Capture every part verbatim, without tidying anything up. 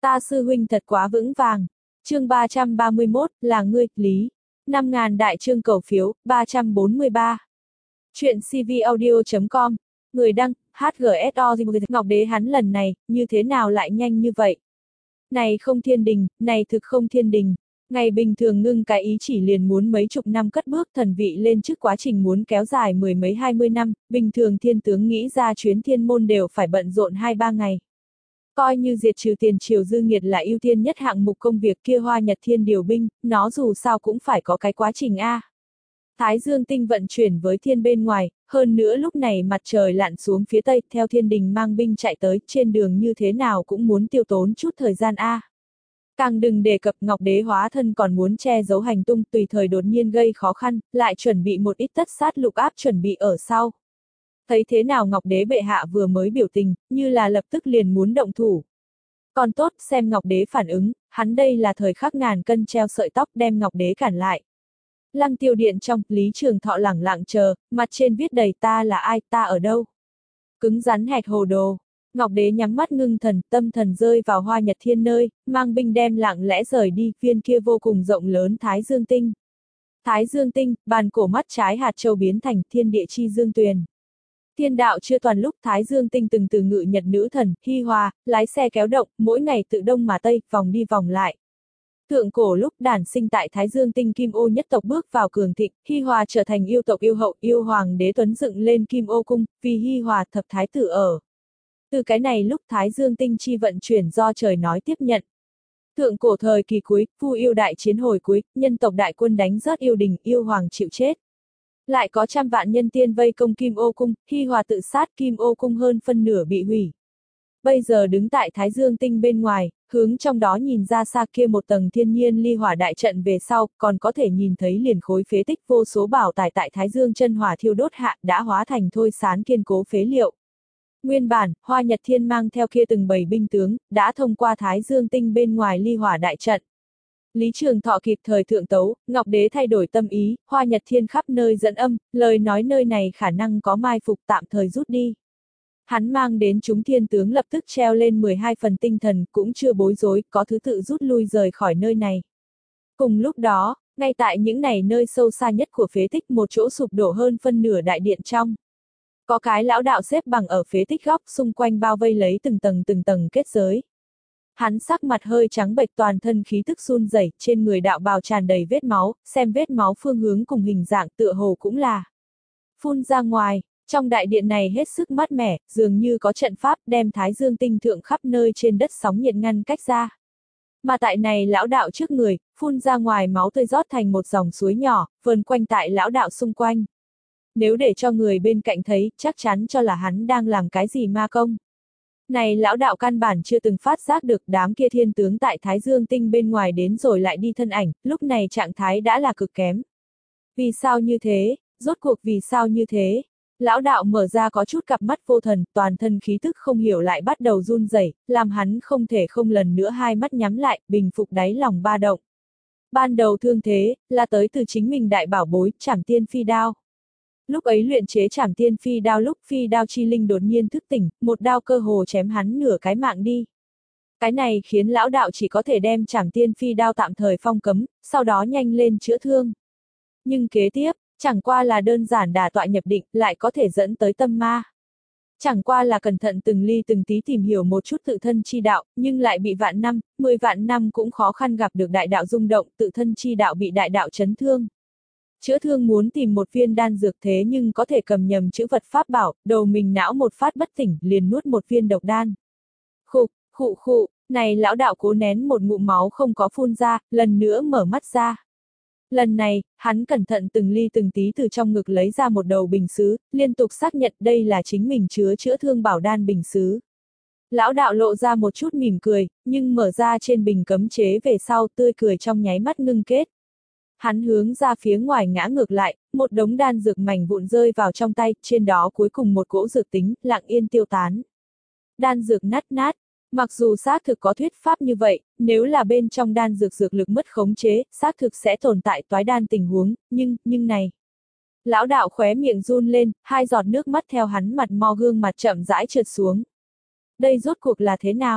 Ta sư huynh thật quá vững vàng. Chương ba trăm ba mươi mốt, là ngươi, Lý. năm ngàn đại chương cầu phiếu, ba trăm bốn mươi ba. Chuyện cvaudio chấm com. Người đăng, hát giê ét o Ngọc Đế hắn lần này, như thế nào lại nhanh như vậy? Này không thiên đình, này thực không thiên đình. Ngày bình thường ngưng cái ý chỉ liền muốn mấy chục năm cất bước thần vị lên trước quá trình muốn kéo dài mười mấy hai mươi năm, bình thường thiên tướng nghĩ ra chuyến thiên môn đều phải bận rộn hai ba ngày. Coi như diệt trừ tiền triều dư nghiệt là ưu tiên nhất hạng mục công việc kia Hoa Nhật Thiên điều binh, nó dù sao cũng phải có cái quá trình A. Thái Dương tinh vận chuyển với thiên bên ngoài, hơn nữa lúc này mặt trời lặn xuống phía tây, theo thiên đình mang binh chạy tới, trên đường như thế nào cũng muốn tiêu tốn chút thời gian A. Càng đừng đề cập Ngọc Đế hóa thân còn muốn che giấu hành tung tùy thời đột nhiên gây khó khăn, lại chuẩn bị một ít tất sát lục áp chuẩn bị ở sau. Thấy thế nào Ngọc Đế bệ hạ vừa mới biểu tình, như là lập tức liền muốn động thủ. Còn tốt xem Ngọc Đế phản ứng, hắn đây là thời khắc ngàn cân treo sợi tóc đem Ngọc Đế cản lại. Lăng Tiêu Điện trong, Lý Trường Thọ lẳng lặng chờ, mặt trên viết đầy ta là ai, ta ở đâu. Cứng rắn hệt hồ đồ. Ngọc Đế nhắm mắt ngưng thần, tâm thần rơi vào Hoa Nhật Thiên nơi, mang binh đem lặng lẽ rời đi, viên kia vô cùng rộng lớn Thái Dương Tinh. Thái Dương Tinh, bàn cổ mắt trái hạt châu biến thành thiên địa chi dương tuyền. Thiên đạo chưa toàn lúc Thái Dương Tinh từng từ ngự nhật nữ thần, Hi Hòa, lái xe kéo động, mỗi ngày tự đông mà tây, vòng đi vòng lại. Thượng cổ lúc đản sinh tại Thái Dương Tinh Kim Ô nhất tộc bước vào cường thịnh, Hi Hòa trở thành yêu tộc yêu hậu, yêu hoàng đế tuấn dựng lên Kim Ô cung, vì Hi Hòa thập thái tử ở. Từ cái này lúc Thái Dương Tinh chi vận chuyển do trời nói tiếp nhận. Thượng cổ thời kỳ cuối, Vu yêu đại chiến hồi cuối, nhân tộc đại quân đánh rớt yêu đình, yêu hoàng chịu chết. Lại có trăm vạn nhân tiên vây công Kim Ô cung, Hi Hòa tự sát, Kim Ô cung hơn phân nửa bị hủy. Bây giờ đứng tại Thái Dương Tinh bên ngoài, hướng trong đó nhìn ra xa kia một tầng thiên nhiên ly hỏa đại trận về sau, còn có thể nhìn thấy liền khối phế tích vô số bảo tài tại Thái Dương chân hỏa thiêu đốt hạ đã hóa thành thôi sán kiên cố phế liệu. Nguyên bản, Hoa Nhật Thiên mang theo kia từng bầy binh tướng, đã thông qua Thái Dương Tinh bên ngoài ly hỏa đại trận. Lý Trường Thọ kịp thời thượng tấu, Ngọc Đế thay đổi tâm ý, Hoa Nhật Thiên khắp nơi dẫn âm, lời nói nơi này khả năng có mai phục tạm thời rút đi. Hắn mang đến chúng thiên tướng lập tức treo lên mười hai phần tinh thần, cũng chưa bối rối, có thứ tự rút lui rời khỏi nơi này. Cùng lúc đó, ngay tại những này nơi sâu xa nhất của phế tích một chỗ sụp đổ hơn phân nửa đại điện trong. Có cái lão đạo xếp bằng ở phế tích góc xung quanh bao vây lấy từng tầng từng tầng kết giới. Hắn sắc mặt hơi trắng bệch toàn thân khí tức run rẩy, trên người đạo bào tràn đầy vết máu, xem vết máu phương hướng cùng hình dạng tựa hồ cũng là phun ra ngoài. Trong đại điện này hết sức mát mẻ, dường như có trận pháp đem Thái Dương Tinh thượng khắp nơi trên đất sóng nhiệt ngăn cách ra. Mà tại này lão đạo trước người, phun ra ngoài máu tươi rót thành một dòng suối nhỏ, vờn quanh tại lão đạo xung quanh. Nếu để cho người bên cạnh thấy, chắc chắn cho là hắn đang làm cái gì ma công. Này lão đạo căn bản chưa từng phát giác được đám kia thiên tướng tại Thái Dương Tinh bên ngoài đến rồi lại đi thân ảnh, lúc này trạng thái đã là cực kém. Vì sao như thế? Rốt cuộc vì sao như thế? Lão đạo mở ra có chút cặp mắt vô thần, toàn thân khí tức không hiểu lại bắt đầu run rẩy, làm hắn không thể không lần nữa hai mắt nhắm lại, bình phục đáy lòng ba động. Ban đầu thương thế, là tới từ chính mình đại bảo bối, Trảm Tiên Phi Đao. Lúc ấy luyện chế Trảm Tiên Phi Đao lúc Phi Đao chi linh đột nhiên thức tỉnh, một đao cơ hồ chém hắn nửa cái mạng đi. Cái này khiến lão đạo chỉ có thể đem Trảm Tiên Phi Đao tạm thời phong cấm, sau đó nhanh lên chữa thương. Nhưng kế tiếp, chẳng qua là đơn giản đả tọa nhập định, lại có thể dẫn tới tâm ma. Chẳng qua là cẩn thận từng ly từng tí tìm hiểu một chút tự thân chi đạo, nhưng lại bị vạn năm, mười vạn năm cũng khó khăn gặp được đại đạo rung động, tự thân chi đạo bị đại đạo chấn thương. Chữa thương muốn tìm một viên đan dược thế nhưng có thể cầm nhầm chữ vật pháp bảo, đầu mình não một phát bất tỉnh, liền nuốt một viên độc đan. Khụ, khụ khụ, này lão đạo cố nén một ngụm máu không có phun ra, lần nữa mở mắt ra. Lần này, hắn cẩn thận từng ly từng tí từ trong ngực lấy ra một đầu bình sứ, liên tục xác nhận đây là chính mình chứa chữa thương bảo đan bình sứ. Lão đạo lộ ra một chút mỉm cười, nhưng mở ra trên bình cấm chế về sau tươi cười trong nháy mắt ngưng kết. Hắn hướng ra phía ngoài ngã ngược lại, một đống đan dược mảnh vụn rơi vào trong tay, trên đó cuối cùng một cỗ dược tính, lặng yên tiêu tán. Đan dược nát nát. Mặc dù xác thực có thuyết pháp như vậy, nếu là bên trong đan dược dược lực mất khống chế, xác thực sẽ tồn tại toái đan tình huống, nhưng, nhưng này. Lão đạo khóe miệng run lên, hai giọt nước mắt theo hắn mặt mo gương mặt chậm rãi trượt xuống. Đây rốt cuộc là thế nào?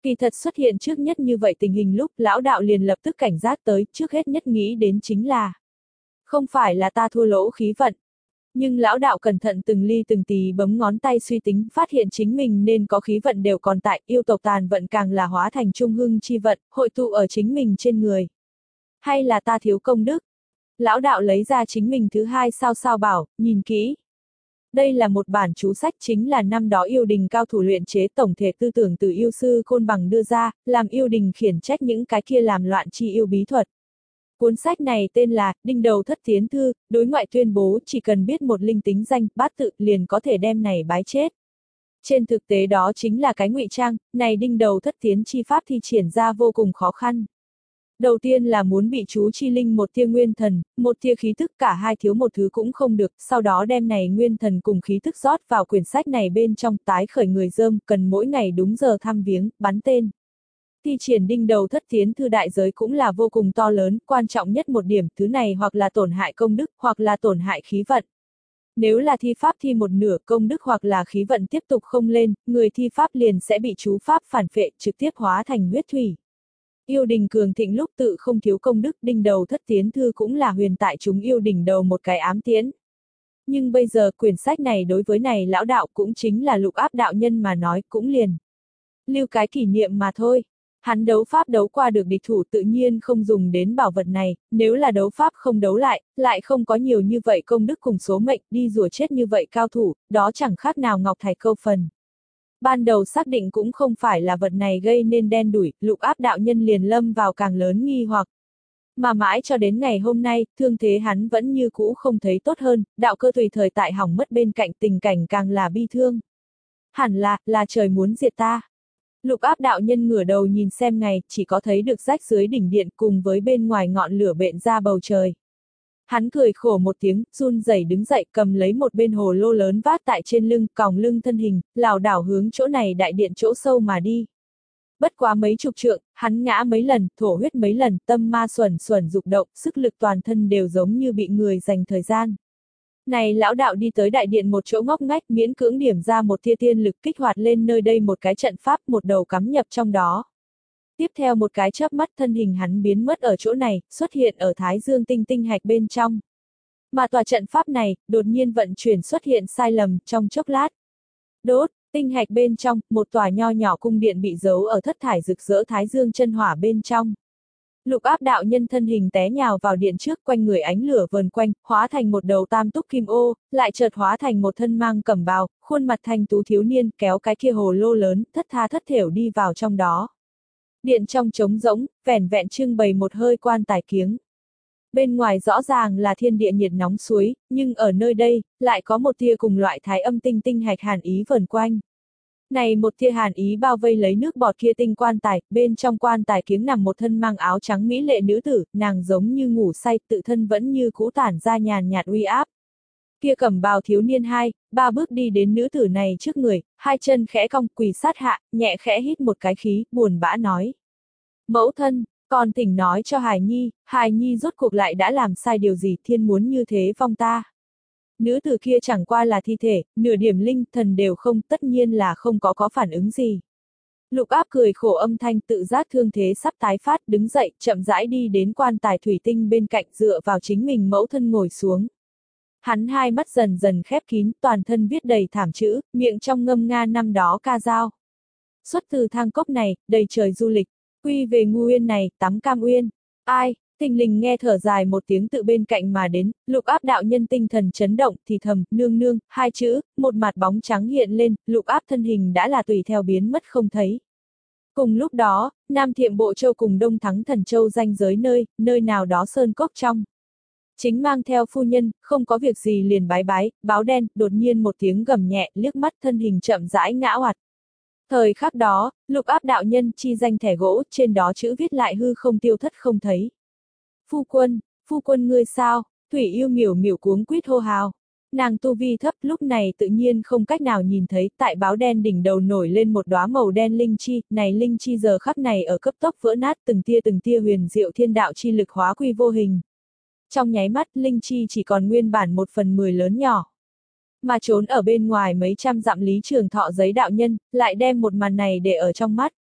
Kỳ thật xuất hiện trước nhất như vậy tình hình lúc lão đạo liền lập tức cảnh giác tới, trước hết nhất nghĩ đến chính là không phải là ta thua lỗ khí vận. Nhưng lão đạo cẩn thận từng ly từng tí bấm ngón tay suy tính, phát hiện chính mình nên có khí vận đều còn tại, yêu tộc tàn vận càng là hóa thành trung hưng chi vận, hội tụ ở chính mình trên người. Hay là ta thiếu công đức? Lão đạo lấy ra chính mình thứ hai sao sao bảo, nhìn kỹ. Đây là một bản chú sách, chính là năm đó yêu đình cao thủ luyện chế tổng thể tư tưởng từ yêu sư Côn Bằng đưa ra, làm yêu đình khiển trách những cái kia làm loạn chi yêu bí thuật. Cuốn sách này tên là Đinh Đầu Thất Tiến Thư, đối ngoại tuyên bố chỉ cần biết một linh tính danh, bát tự liền có thể đem này bái chết. Trên thực tế đó chính là cái ngụy trang, này Đinh Đầu Thất Tiến chi pháp thi triển ra vô cùng khó khăn. Đầu tiên là muốn bị chú chi linh một tia nguyên thần, một tia khí thức, cả hai thiếu một thứ cũng không được, sau đó đem này nguyên thần cùng khí thức rót vào quyển sách này bên trong, tái khởi người dơm, cần mỗi ngày đúng giờ thăm viếng, bắn tên. Thi triển Đinh Đầu Thất Tiến Thư đại giới cũng là vô cùng to lớn, quan trọng nhất một điểm, thứ này hoặc là tổn hại công đức, hoặc là tổn hại khí vận. Nếu là thi pháp thi một nửa công đức hoặc là khí vận tiếp tục không lên, người thi pháp liền sẽ bị chú pháp phản phệ, trực tiếp hóa thành huyết thủy. Yêu đình cường thịnh lúc tự không thiếu công đức, Đinh Đầu Thất Tiến Thư cũng là huyền tại chúng yêu đình đầu một cái ám tiễn. Nhưng bây giờ quyển sách này đối với này lão đạo cũng chính là Lục Áp đạo nhân mà nói, cũng liền lưu cái kỷ niệm mà thôi. Hắn đấu pháp đấu qua được địch thủ tự nhiên không dùng đến bảo vật này, nếu là đấu pháp không đấu lại, lại không có nhiều như vậy công đức cùng số mệnh, đi rùa chết như vậy cao thủ, đó chẳng khác nào ngọc thạch câu phần. Ban đầu xác định cũng không phải là vật này gây nên đen đủi, Lục Áp đạo nhân liền lâm vào càng lớn nghi hoặc. Mà mãi cho đến ngày hôm nay, thương thế hắn vẫn như cũ không thấy tốt hơn, đạo cơ tùy thời tại hỏng mất bên cạnh, tình cảnh càng là bi thương. Hẳn là, là trời muốn diệt ta. Lục Áp đạo nhân ngửa đầu nhìn xem ngày, chỉ có thấy được rách dưới đỉnh điện cùng với bên ngoài ngọn lửa bện ra bầu trời. Hắn cười khổ một tiếng, run rẩy đứng dậy, cầm lấy một bên hồ lô lớn vác tại trên lưng, còng lưng thân hình, lảo đảo hướng chỗ này đại điện chỗ sâu mà đi. Bất quá mấy chục trượng, hắn ngã mấy lần, thổ huyết mấy lần, tâm ma xuẩn xuẩn dục động, sức lực toàn thân đều giống như bị người dành thời gian. Này lão đạo đi tới đại điện một chỗ ngóc ngách, miễn cưỡng điểm ra một tia tiên lực, kích hoạt lên nơi đây một cái trận pháp, một đầu cắm nhập trong đó. Tiếp theo một cái chớp mắt, thân hình hắn biến mất ở chỗ này, xuất hiện ở Thái Dương tinh tinh hạch bên trong. Mà tòa trận pháp này, đột nhiên vận chuyển xuất hiện sai lầm, trong chốc lát. Đốt, tinh hạch bên trong, một tòa nho nhỏ cung điện bị giấu ở thất thải rực rỡ Thái Dương chân hỏa bên trong. Lục Áp đạo nhân thân hình té nhào vào điện trước, quanh người ánh lửa vờn quanh, hóa thành một đầu tam túc kim ô, lại chợt hóa thành một thân mang cẩm bào, khuôn mặt thanh tú thiếu niên, kéo cái kia hồ lô lớn, thất tha thất thểu đi vào trong đó. Điện trong trống rỗng, vẻn vẹn trưng bày một hơi quan tài kiếng. Bên ngoài rõ ràng là thiên địa nhiệt nóng suối, nhưng ở nơi đây, lại có một tia cùng loại thái âm tinh tinh hạch hàn ý vờn quanh. Này một tia hàn ý bao vây lấy nước bọt kia tinh quan tài, bên trong quan tài kiếng nằm một thân mang áo trắng mỹ lệ nữ tử, nàng giống như ngủ say, tự thân vẫn như cũ tản ra nhàn nhạt uy áp. Kia cẩm bào thiếu niên hai, ba bước đi đến nữ tử này trước người, hai chân khẽ cong quỳ sát hạ, nhẹ khẽ hít một cái khí, buồn bã nói. Mẫu thân, con thỉnh nói cho Hài Nhi, Hài Nhi rốt cuộc lại đã làm sai điều gì, thiên muốn như thế vong ta. Nữ tử kia chẳng qua là thi thể, nửa điểm linh thần đều không, tất nhiên là không có có phản ứng gì. Lục Áp cười khổ âm thanh, tự giác thương thế sắp tái phát, đứng dậy, chậm rãi đi đến quan tài thủy tinh bên cạnh, dựa vào chính mình mẫu thân ngồi xuống. Hắn hai mắt dần dần khép kín, toàn thân viết đầy thảm chữ, miệng trong ngâm nga năm đó ca dao. Xuất từ thang cốc này, đầy trời du lịch, quy về ngu uyên này, tắm cam uyên. Ai? Thình lình nghe thở dài một tiếng tự bên cạnh mà đến, Lục Áp đạo nhân tinh thần chấn động, thì thầm, nương nương, hai chữ, một mặt bóng trắng hiện lên, Lục Áp thân hình đã là tùy theo biến mất không thấy. Cùng lúc đó, Nam Thiệm Bộ Châu cùng Đông Thắng Thần Châu ranh giới nơi, nơi nào đó sơn cốc trong. Chính mang theo phu nhân, không có việc gì liền bái bái, báo đen, đột nhiên một tiếng gầm nhẹ, liếc mắt thân hình chậm rãi ngã oặt. Thời khắc đó, Lục Áp đạo nhân chi danh thẻ gỗ, trên đó chữ viết lại hư không tiêu thất không thấy. Phu quân, phu quân ngươi sao? Thủy Yêu miểu miểu cuống quýt hô hào. Nàng tu vi thấp lúc này tự nhiên không cách nào nhìn thấy, tại báo đen đỉnh đầu nổi lên một đóa màu đen linh chi, này linh chi giờ khắc này ở cấp tốc vỡ nát, từng tia từng tia huyền diệu thiên đạo chi lực hóa quy vô hình. Trong nháy mắt, linh chi chỉ còn nguyên bản một phần mười lớn nhỏ. Mà trốn ở bên ngoài mấy trăm dặm Lý Trường Thọ giấy đạo nhân, lại đem một màn này để ở trong mắt.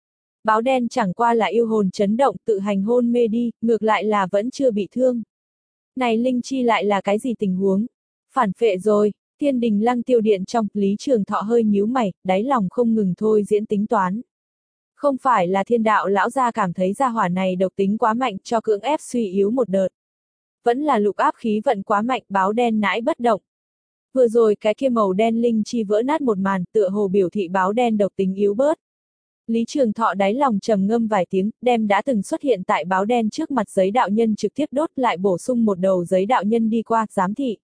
Báo đen chẳng qua là yêu hồn chấn động tự hành hôn mê đi, ngược lại là vẫn chưa bị thương. Này linh chi lại là cái gì tình huống? Phản phệ rồi, Thiên Đình Lăng Tiêu Điện trong, Lý Trường Thọ hơi nhíu mày, đáy lòng không ngừng thôi diễn tính toán. Không phải là thiên đạo lão gia cảm thấy gia hỏa này độc tính quá mạnh cho cưỡng ép suy yếu một đợt. Vẫn là lục áp khí vận quá mạnh, báo đen nãi bất động. Vừa rồi cái kia màu đen linh chi vỡ nát một màn, tựa hồ biểu thị báo đen độc tính yếu bớt. Lý Trường Thọ đáy lòng trầm ngâm vài tiếng, đem đã từng xuất hiện tại báo đen trước mặt giấy đạo nhân trực tiếp đốt lại bổ sung một đầu giấy đạo nhân đi qua, giám thị.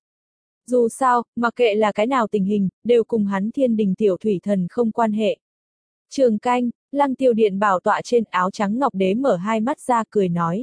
Dù sao, mặc kệ là cái nào tình hình, đều cùng hắn Thiên Đình tiểu thủy thần không quan hệ. Trường canh, Lăng Tiêu Điện bảo tọa trên, áo trắng ngọc đế mở hai mắt ra cười nói.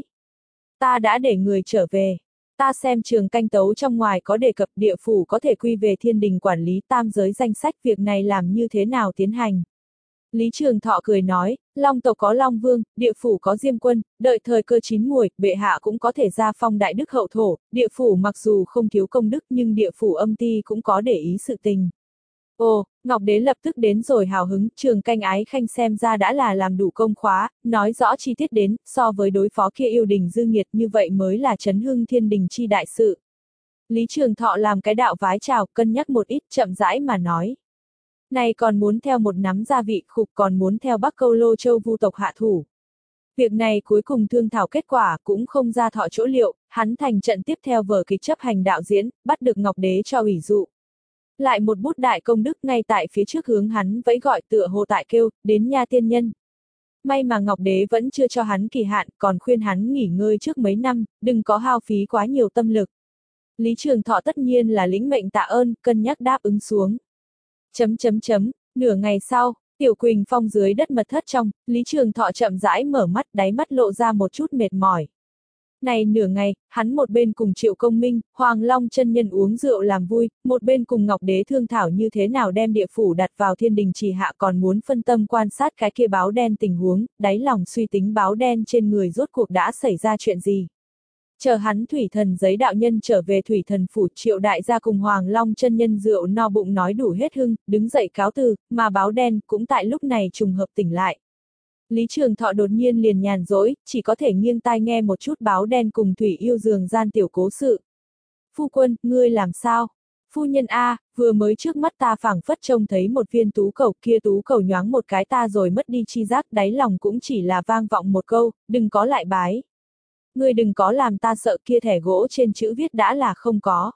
Ta đã để người trở về. Ta xem trường canh tấu trong ngoài có đề cập địa phủ có thể quy về Thiên Đình quản lý tam giới danh sách, việc này làm như thế nào tiến hành. Lý Trường Thọ cười nói, Long tộc có Long Vương, địa phủ có Diêm Quân, đợi thời cơ chín muồi, bệ hạ cũng có thể ra phong đại đức hậu thổ, địa phủ mặc dù không thiếu công đức nhưng địa phủ âm ti cũng có để ý sự tình. Ồ, Ngọc Đế lập tức đến rồi hào hứng, Trường canh ái khanh xem ra đã là làm đủ công khóa, nói rõ chi tiết đến, so với đối phó kia yêu đình dư nghiệt như vậy mới là chấn hưng Thiên Đình chi đại sự. Lý Trường Thọ làm cái đạo vái chào, cân nhắc một ít, chậm rãi mà nói. Này còn muốn theo một nắm gia vị khục, còn muốn theo Bắc Câu Lô Châu Vu tộc hạ thủ. Việc này cuối cùng thương thảo kết quả cũng không ra thọ chỗ liệu, hắn thành trận tiếp theo vở kịch chấp hành đạo diễn, bắt được Ngọc Đế cho ủy dụ. Lại một bút đại công đức ngay tại phía trước hướng hắn vẫy gọi tựa hồ tại kêu, đến nha tiên nhân. May mà Ngọc Đế vẫn chưa cho hắn kỳ hạn, còn khuyên hắn nghỉ ngơi trước mấy năm, đừng có hao phí quá nhiều tâm lực. Lý Trường Thọ tất nhiên là lĩnh mệnh tạ ơn, cân nhắc đáp ứng xuống. Chấm chấm chấm, nửa ngày sau, Tiểu Quỳnh Phong dưới đất mật thất trong, Lý Trường Thọ chậm rãi mở mắt, đáy mắt lộ ra một chút mệt mỏi. Này nửa ngày, hắn một bên cùng Triệu Công Minh, Hoàng Long chân nhân uống rượu làm vui, một bên cùng Ngọc Đế thương thảo như thế nào đem địa phủ đặt vào Thiên Đình trì hạ, còn muốn phân tâm quan sát cái kia báo đen tình huống, đáy lòng suy tính báo đen trên người rốt cuộc đã xảy ra chuyện gì. Chờ hắn thủy thần giấy đạo nhân trở về thủy thần phủ, Triệu đại gia cùng Hoàng Long chân nhân rượu no bụng nói đủ hết hưng, đứng dậy cáo từ, mà báo đen cũng tại lúc này trùng hợp tỉnh lại. Lý Trường Thọ đột nhiên liền nhàn rỗi, chỉ có thể nghiêng tai nghe một chút báo đen cùng thủy yêu giường gian tiểu cố sự. Phu quân, ngươi làm sao? Phu nhân A, vừa mới trước mắt ta phảng phất trông thấy một viên tú cầu, kia tú cầu nhoáng một cái ta rồi mất đi chi giác, đáy lòng cũng chỉ là vang vọng một câu, đừng có lại bái. Ngươi đừng có làm ta sợ, kia thẻ gỗ trên chữ viết đã là không có.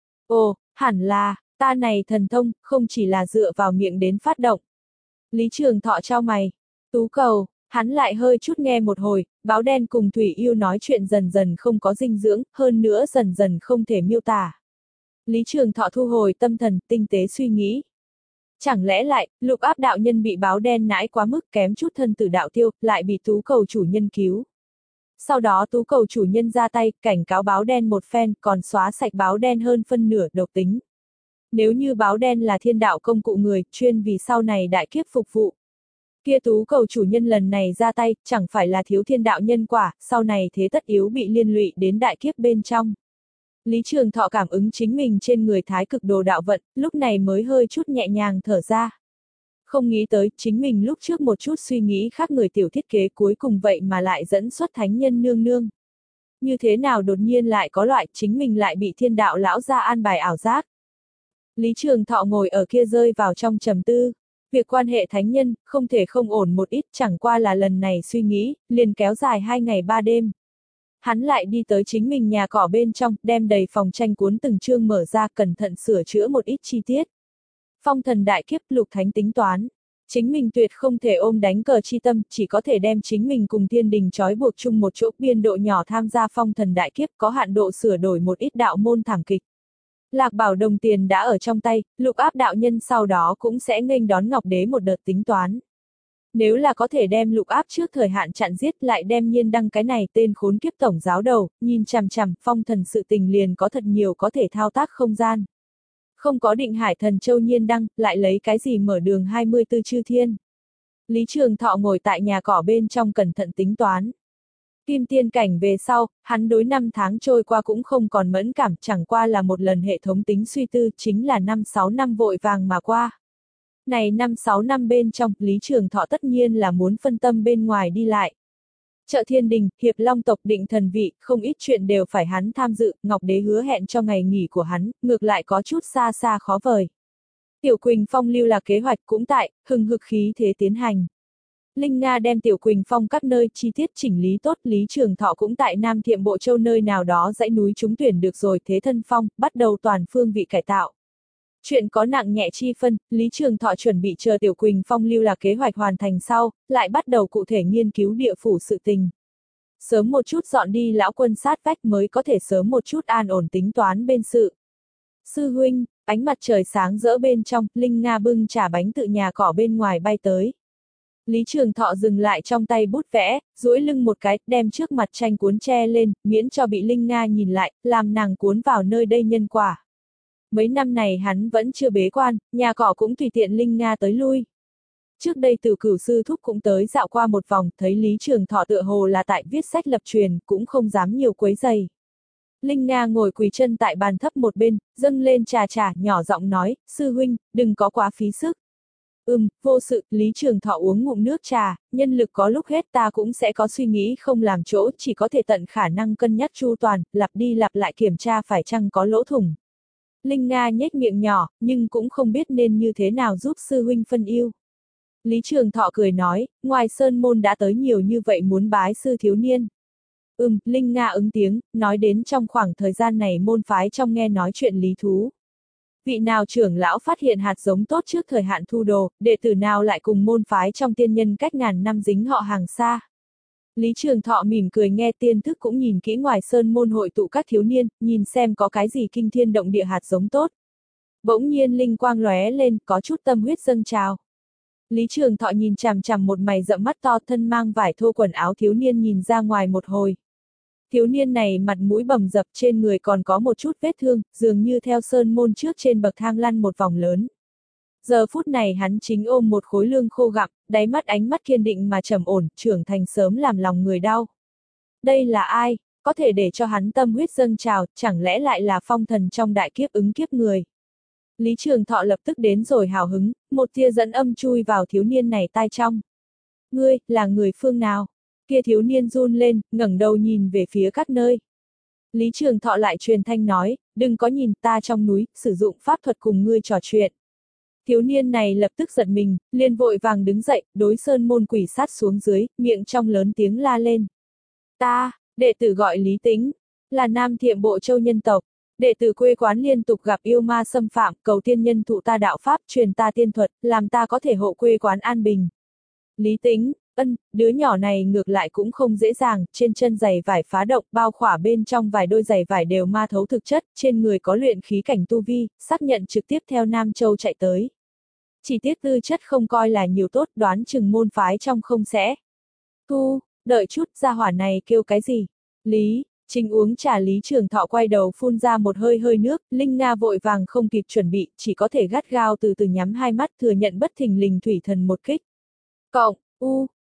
Ồ, hẳn là, ta này thần thông, không chỉ là dựa vào miệng đến phát động. Lý Trường Thọ trao mày. Tú cầu, hắn lại hơi chút nghe một hồi, báo đen cùng thủy yêu nói chuyện dần dần không có dinh dưỡng, hơn nữa dần dần không thể miêu tả. Lý Trường Thọ thu hồi tâm thần, tinh tế suy nghĩ. Chẳng lẽ lại, lục áp đạo nhân bị báo đen nãi quá mức kém chút thân tử đạo tiêu, lại bị tú cầu chủ nhân cứu. Sau đó tú cầu chủ nhân ra tay, cảnh cáo báo đen một phen, còn xóa sạch báo đen hơn phân nửa độc tính. Nếu như báo đen là thiên đạo công cụ người, chuyên vì sau này đại kiếp phục vụ. Kia tú cầu chủ nhân lần này ra tay, chẳng phải là thiếu thiên đạo nhân quả, sau này thế tất yếu bị liên lụy đến đại kiếp bên trong. Lý Trường Thọ cảm ứng chính mình trên người thái cực đồ đạo vận, lúc này mới hơi chút nhẹ nhàng thở ra. Không nghĩ tới, chính mình lúc trước một chút suy nghĩ khác người tiểu thiết kế cuối cùng vậy mà lại dẫn xuất thánh nhân nương nương. Như thế nào đột nhiên lại có loại chính mình lại bị thiên đạo lão ra an bài ảo giác. Lý Trường Thọ ngồi ở kia rơi vào trong trầm tư. Việc quan hệ thánh nhân, không thể không ổn một ít, chẳng qua là lần này suy nghĩ, liền kéo dài hai ngày ba đêm. Hắn lại đi tới chính mình nhà cỏ bên trong, đem đầy phòng tranh cuốn từng chương mở ra, cẩn thận sửa chữa một ít chi tiết. Phong thần đại kiếp, lục thánh tính toán. Chính mình tuyệt không thể ôm đánh cờ chi tâm, chỉ có thể đem chính mình cùng thiên đình trói buộc chung một chỗ, biên độ nhỏ tham gia phong thần đại kiếp, có hạn độ sửa đổi một ít đạo môn thảm kịch. Lạc Bảo đồng tiền đã ở trong tay, lục áp đạo nhân sau đó cũng sẽ nghênh đón Ngọc Đế một đợt tính toán. Nếu là có thể đem lục áp trước thời hạn chặn giết, lại đem nhiên đăng cái này tên khốn kiếp tổng giáo đầu, nhìn chằm chằm, phong thần sự tình liền có thật nhiều có thể thao tác không gian. Không có định hải thần châu nhiên đăng, lại lấy cái gì mở đường hai mươi tư chư thiên. Lý Trường Thọ ngồi tại nhà cỏ bên trong cẩn thận tính toán. Kim tiên cảnh về sau, hắn đối năm tháng trôi qua cũng không còn mẫn cảm, chẳng qua là một lần hệ thống tính suy tư, chính là năm sáu năm vội vàng mà qua. Này năm sáu năm bên trong, Lý Trường Thọ tất nhiên là muốn phân tâm bên ngoài đi lại. Chợ Thiên Đình, Hiệp Long tộc định thần vị, không ít chuyện đều phải hắn tham dự, Ngọc Đế hứa hẹn cho ngày nghỉ của hắn, ngược lại có chút xa xa khó vời. Tiểu Quỳnh Phong lưu là kế hoạch cũng tại, hừng hực khí thế tiến hành. Linh Nga đem Tiểu Quỳnh Phong các nơi chi tiết chỉnh lý tốt, Lý Trường Thọ cũng tại Nam Thiệm Bộ Châu nơi nào đó dãy núi trúng tuyển được rồi thế thân phong, bắt đầu toàn phương vị cải tạo. Chuyện có nặng nhẹ chi phân, Lý Trường Thọ chuẩn bị chờ Tiểu Quỳnh Phong lưu là kế hoạch hoàn thành sau, lại bắt đầu cụ thể nghiên cứu địa phủ sự tình. Sớm một chút dọn đi lão quân sát vách mới có thể sớm một chút an ổn tính toán bên sự. Sư huynh, ánh mặt trời sáng rỡ bên trong, Linh Nga bưng trà bánh tự nhà cỏ bên ngoài bay tới. Lý Trường Thọ dừng lại trong tay bút vẽ, duỗi lưng một cái, đem trước mặt tranh cuốn che lên, miễn cho bị Linh Nga nhìn lại, làm nàng cuốn vào nơi đây nhân quả. Mấy năm này hắn vẫn chưa bế quan, nhà cỏ cũng tùy tiện Linh Nga tới lui. Trước đây Từ Cửu sư thúc cũng tới dạo qua một vòng, thấy Lý Trường Thọ tựa hồ là tại viết sách lập truyền, cũng không dám nhiều quấy giày. Linh Nga ngồi quỳ chân tại bàn thấp một bên, dâng lên trà trà, nhỏ giọng nói, sư huynh, đừng có quá phí sức. Ừm, vô sự, Lý Trường Thọ uống ngụm nước trà, nhân lực có lúc hết ta cũng sẽ có suy nghĩ không làm chỗ, chỉ có thể tận khả năng cân nhắc chu toàn, lặp đi lặp lại kiểm tra phải chăng có lỗ thủng. Linh Nga nhếch miệng nhỏ, nhưng cũng không biết nên như thế nào giúp sư huynh phân yêu. Lý Trường Thọ cười nói, ngoài sơn môn đã tới nhiều như vậy muốn bái sư thiếu niên. Ừm, Linh Nga ứng tiếng, nói đến trong khoảng thời gian này môn phái trong nghe nói chuyện lý thú. Vị nào trưởng lão phát hiện hạt giống tốt trước thời hạn thu đồ, đệ tử nào lại cùng môn phái trong tiên nhân cách ngàn năm dính họ hàng xa. Lý Trường Thọ mỉm cười nghe tiên thức cũng nhìn kỹ ngoài sơn môn hội tụ các thiếu niên, nhìn xem có cái gì kinh thiên động địa hạt giống tốt. Bỗng nhiên linh quang lóe lên, có chút tâm huyết dâng trào. Lý Trường Thọ nhìn chằm chằm một mày rậm mắt to thân mang vải thô quần áo thiếu niên nhìn ra ngoài một hồi. Thiếu niên này mặt mũi bầm dập trên người còn có một chút vết thương, dường như theo sơn môn trước trên bậc thang lăn một vòng lớn. Giờ phút này hắn chính ôm một khối lương khô gặm, đáy mắt ánh mắt kiên định mà trầm ổn, trưởng thành sớm làm lòng người đau. Đây là ai, có thể để cho hắn tâm huyết dâng trào, chẳng lẽ lại là phong thần trong đại kiếp ứng kiếp người. Lý Trường Thọ lập tức đến rồi hào hứng, một tia dẫn âm chui vào thiếu niên này tai trong. Ngươi, là người phương nào? Kia thiếu niên run lên, ngẩng đầu nhìn về phía các nơi. Lý Trường Thọ lại truyền thanh nói, đừng có nhìn ta trong núi, sử dụng pháp thuật cùng ngươi trò chuyện. Thiếu niên này lập tức giật mình, liền vội vàng đứng dậy, đối sơn môn quỷ sát xuống dưới, miệng trong lớn tiếng la lên. Ta, đệ tử gọi Lý Tĩnh, là Nam Thiệm Bộ Châu nhân tộc. Đệ tử quê quán liên tục gặp yêu ma xâm phạm, cầu tiên nhân thụ ta đạo pháp, truyền ta tiên thuật, làm ta có thể hộ quê quán an bình. Lý Tĩnh, ân, đứa nhỏ này ngược lại cũng không dễ dàng, trên chân giày vải phá động, bao khỏa bên trong vài đôi giày vải đều ma thấu thực chất, trên người có luyện khí cảnh tu vi, xác nhận trực tiếp theo Nam Châu chạy tới. Chỉ tiếc tư chất không coi là nhiều tốt, đoán chừng môn phái trong không sẽ. Thu, đợi chút, gia hỏa này kêu cái gì? Lý. Chính uống trà Lý Trường Thọ quay đầu phun ra một hơi hơi nước, Linh Nga vội vàng không kịp chuẩn bị, chỉ có thể gắt gao từ từ nhắm hai mắt thừa nhận bất thình lình thủy thần một kích. Cộng, u,